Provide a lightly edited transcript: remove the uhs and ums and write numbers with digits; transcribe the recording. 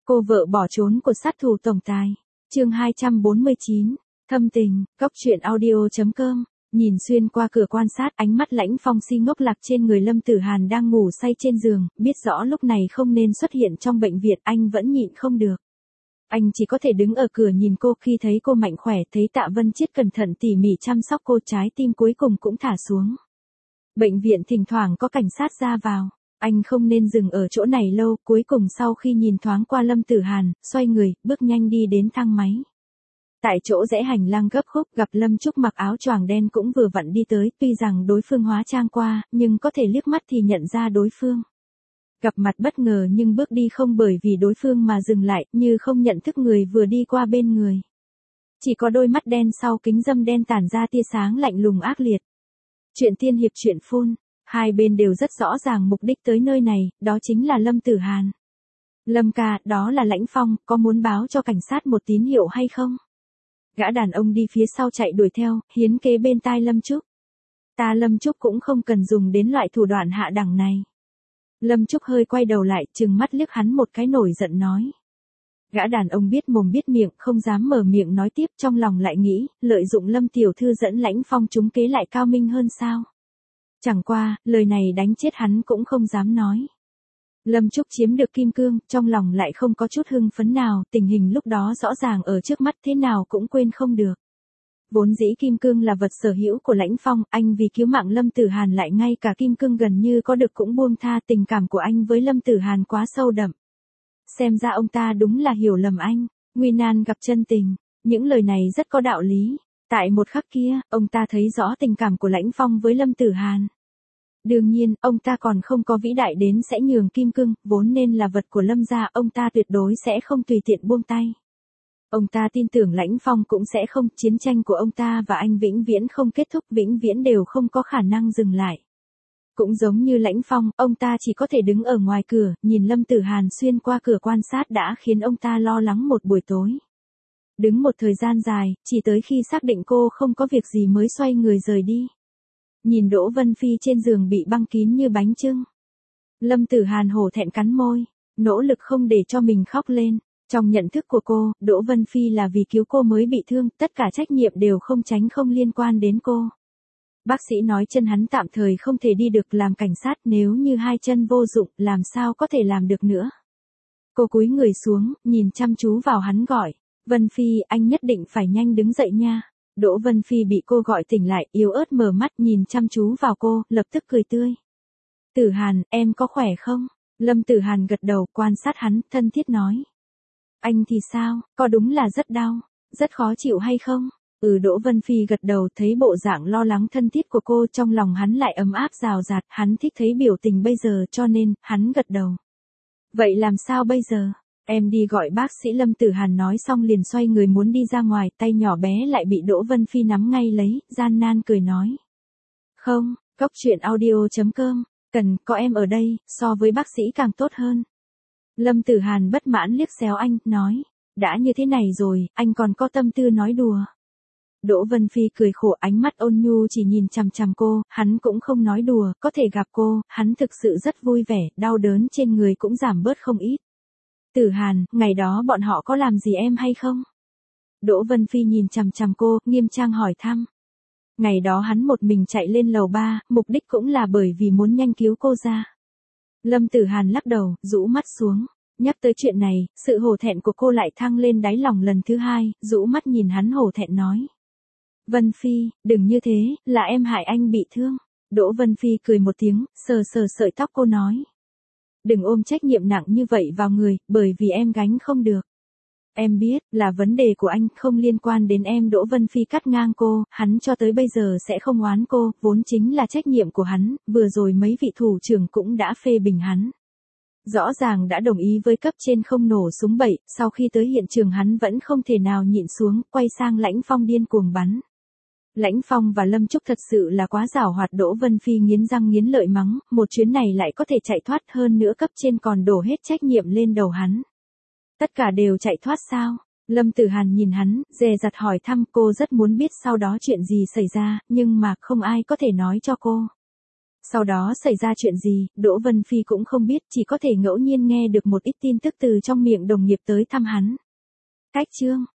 Cô vợ bỏ trốn của sát thủ tổng tài. Chương 249. Thâm tình. Cốc truyện audio.com. Nhìn xuyên qua cửa quan sát, ánh mắt Lãnh Phong si ngốc lạc trên người Lâm Tử Hàn đang ngủ say trên giường, biết rõ lúc này không nên xuất hiện trong bệnh viện, anh vẫn nhịn không được. Anh chỉ có thể đứng ở cửa nhìn cô, khi thấy cô mạnh khỏe, thấy Tạ Vân Chiết cẩn thận tỉ mỉ chăm sóc cô, trái tim cuối cùng cũng thả xuống. Bệnh viện thỉnh thoảng có cảnh sát ra vào. Anh không nên dừng ở chỗ này lâu, cuối cùng sau khi nhìn thoáng qua Lâm Tử Hàn, xoay người, bước nhanh đi đến thang máy. Tại chỗ rẽ hành lang gấp khúc, gặp Lâm Trúc mặc áo choàng đen cũng vừa vặn đi tới, tuy rằng đối phương hóa trang qua, nhưng có thể liếc mắt thì nhận ra đối phương. Gặp mặt bất ngờ nhưng bước đi không bởi vì đối phương mà dừng lại, như không nhận thức người vừa đi qua bên người. Chỉ có đôi mắt đen sau kính râm đen tản ra tia sáng lạnh lùng ác liệt. Chuyện tiên hiệp chuyện phun. Hai bên đều rất rõ ràng mục đích tới nơi này, đó chính là Lâm Tử Hàn. Lâm ca, đó là Lãnh Phong, có muốn báo cho cảnh sát một tín hiệu hay không? Gã đàn ông đi phía sau chạy đuổi theo, hiến kế bên tai Lâm Trúc. Ta Lâm Trúc cũng không cần dùng đến loại thủ đoạn hạ đẳng này. Lâm Trúc hơi quay đầu lại, trừng mắt liếc hắn một cái nổi giận nói. Gã đàn ông biết mồm biết miệng, không dám mở miệng nói tiếp, trong lòng lại nghĩ, lợi dụng Lâm tiểu thư dẫn Lãnh Phong trúng kế lại cao minh hơn sao? Chẳng qua, lời này đánh chết hắn cũng không dám nói. Lâm Trúc chiếm được kim cương, trong lòng lại không có chút hưng phấn nào, tình hình lúc đó rõ ràng ở trước mắt thế nào cũng quên không được. Vốn dĩ kim cương là vật sở hữu của Lãnh Phong, anh vì cứu mạng Lâm Tử Hàn lại ngay cả kim cương gần như có được cũng buông tha, tình cảm của anh với Lâm Tử Hàn quá sâu đậm. Xem ra ông ta đúng là hiểu lầm anh, nguy nan gặp chân tình, những lời này rất có đạo lý. Tại một khắc kia, ông ta thấy rõ tình cảm của Lãnh Phong với Lâm Tử Hàn. Đương nhiên, ông ta còn không có vĩ đại đến sẽ nhường kim cương, vốn nên là vật của Lâm gia, ông ta tuyệt đối sẽ không tùy tiện buông tay. Ông ta tin tưởng Lãnh Phong cũng sẽ không, chiến tranh của ông ta và anh vĩnh viễn không kết thúc, vĩnh viễn đều không có khả năng dừng lại. Cũng giống như Lãnh Phong, ông ta chỉ có thể đứng ở ngoài cửa, nhìn Lâm Tử Hàn xuyên qua cửa quan sát đã khiến ông ta lo lắng một buổi tối. Đứng một thời gian dài, chỉ tới khi xác định cô không có việc gì mới xoay người rời đi. Nhìn Đỗ Vân Phi trên giường bị băng kín như bánh chưng. Lâm Tử Hàn hổ thẹn cắn môi, nỗ lực không để cho mình khóc lên. Trong nhận thức của cô, Đỗ Vân Phi là vì cứu cô mới bị thương, tất cả trách nhiệm đều không tránh không liên quan đến cô. Bác sĩ nói chân hắn tạm thời không thể đi được, làm cảnh sát nếu như hai chân vô dụng, làm sao có thể làm được nữa. Cô cúi người xuống, nhìn chăm chú vào hắn gọi. Vân Phi, anh nhất định phải nhanh đứng dậy nha. Đỗ Vân Phi bị cô gọi tỉnh lại, yếu ớt mở mắt nhìn chăm chú vào cô, lập tức cười tươi. Tử Hàn, em có khỏe không? Lâm Tử Hàn gật đầu, quan sát hắn, thân thiết nói. Anh thì sao, có đúng là rất đau, rất khó chịu hay không? Đỗ Vân Phi gật đầu, thấy bộ dạng lo lắng thân thiết của cô, trong lòng hắn lại ấm áp rào rạt, hắn thích thấy biểu tình bây giờ cho nên, hắn gật đầu. Vậy làm sao bây giờ? Em đi gọi bác sĩ. Lâm Tử Hàn nói xong liền xoay người muốn đi ra ngoài, tay nhỏ bé lại bị Đỗ Vân Phi nắm ngay lấy, gian nan cười nói. Không, cốc truyện audio.com, cần có em ở đây, so với bác sĩ càng tốt hơn. Lâm Tử Hàn bất mãn liếc xéo anh, nói. Đã như thế này rồi, anh còn có tâm tư nói đùa. Đỗ Vân Phi cười khổ, ánh mắt ôn nhu chỉ nhìn chằm chằm cô, hắn cũng không nói đùa, có thể gặp cô, hắn thực sự rất vui vẻ, đau đớn trên người cũng giảm bớt không ít. Tử Hàn, ngày đó bọn họ có làm gì em hay không? Đỗ Vân Phi nhìn chằm chằm cô, nghiêm trang hỏi thăm. Ngày đó hắn một mình chạy lên lầu 3, mục đích cũng là bởi vì muốn nhanh cứu cô ra. Lâm Tử Hàn lắc đầu, rũ mắt xuống. Nhắc tới chuyện này, sự hổ thẹn của cô lại thăng lên đáy lòng lần thứ hai, rũ mắt nhìn hắn hổ thẹn nói. Vân Phi, đừng như thế, là em hại anh bị thương. Đỗ Vân Phi cười một tiếng, sờ sờ sợi tóc cô nói. Đừng ôm trách nhiệm nặng như vậy vào người, bởi vì em gánh không được. Em biết, là vấn đề của anh, không liên quan đến em. Đỗ Vân Phi cắt ngang cô, hắn cho tới bây giờ sẽ không oán cô, vốn chính là trách nhiệm của hắn, vừa rồi mấy vị thủ trưởng cũng đã phê bình hắn. Rõ ràng đã đồng ý với cấp trên không nổ súng bậy, sau khi tới hiện trường hắn vẫn không thể nào nhịn xuống, quay sang Lãnh Phong điên cuồng bắn. Lãnh Phong và Lâm Trúc thật sự là quá giảo hoạt. Đỗ Vân Phi nghiến răng nghiến lợi mắng, một chuyến này lại có thể chạy thoát, hơn nữa cấp trên còn đổ hết trách nhiệm lên đầu hắn. Tất cả đều chạy thoát sao? Lâm Tử Hàn nhìn hắn, dè dặt hỏi thăm, cô rất muốn biết sau đó chuyện gì xảy ra, nhưng mà không ai có thể nói cho cô. Sau đó xảy ra chuyện gì, Đỗ Vân Phi cũng không biết, chỉ có thể ngẫu nhiên nghe được một ít tin tức từ trong miệng đồng nghiệp tới thăm hắn. Cách chương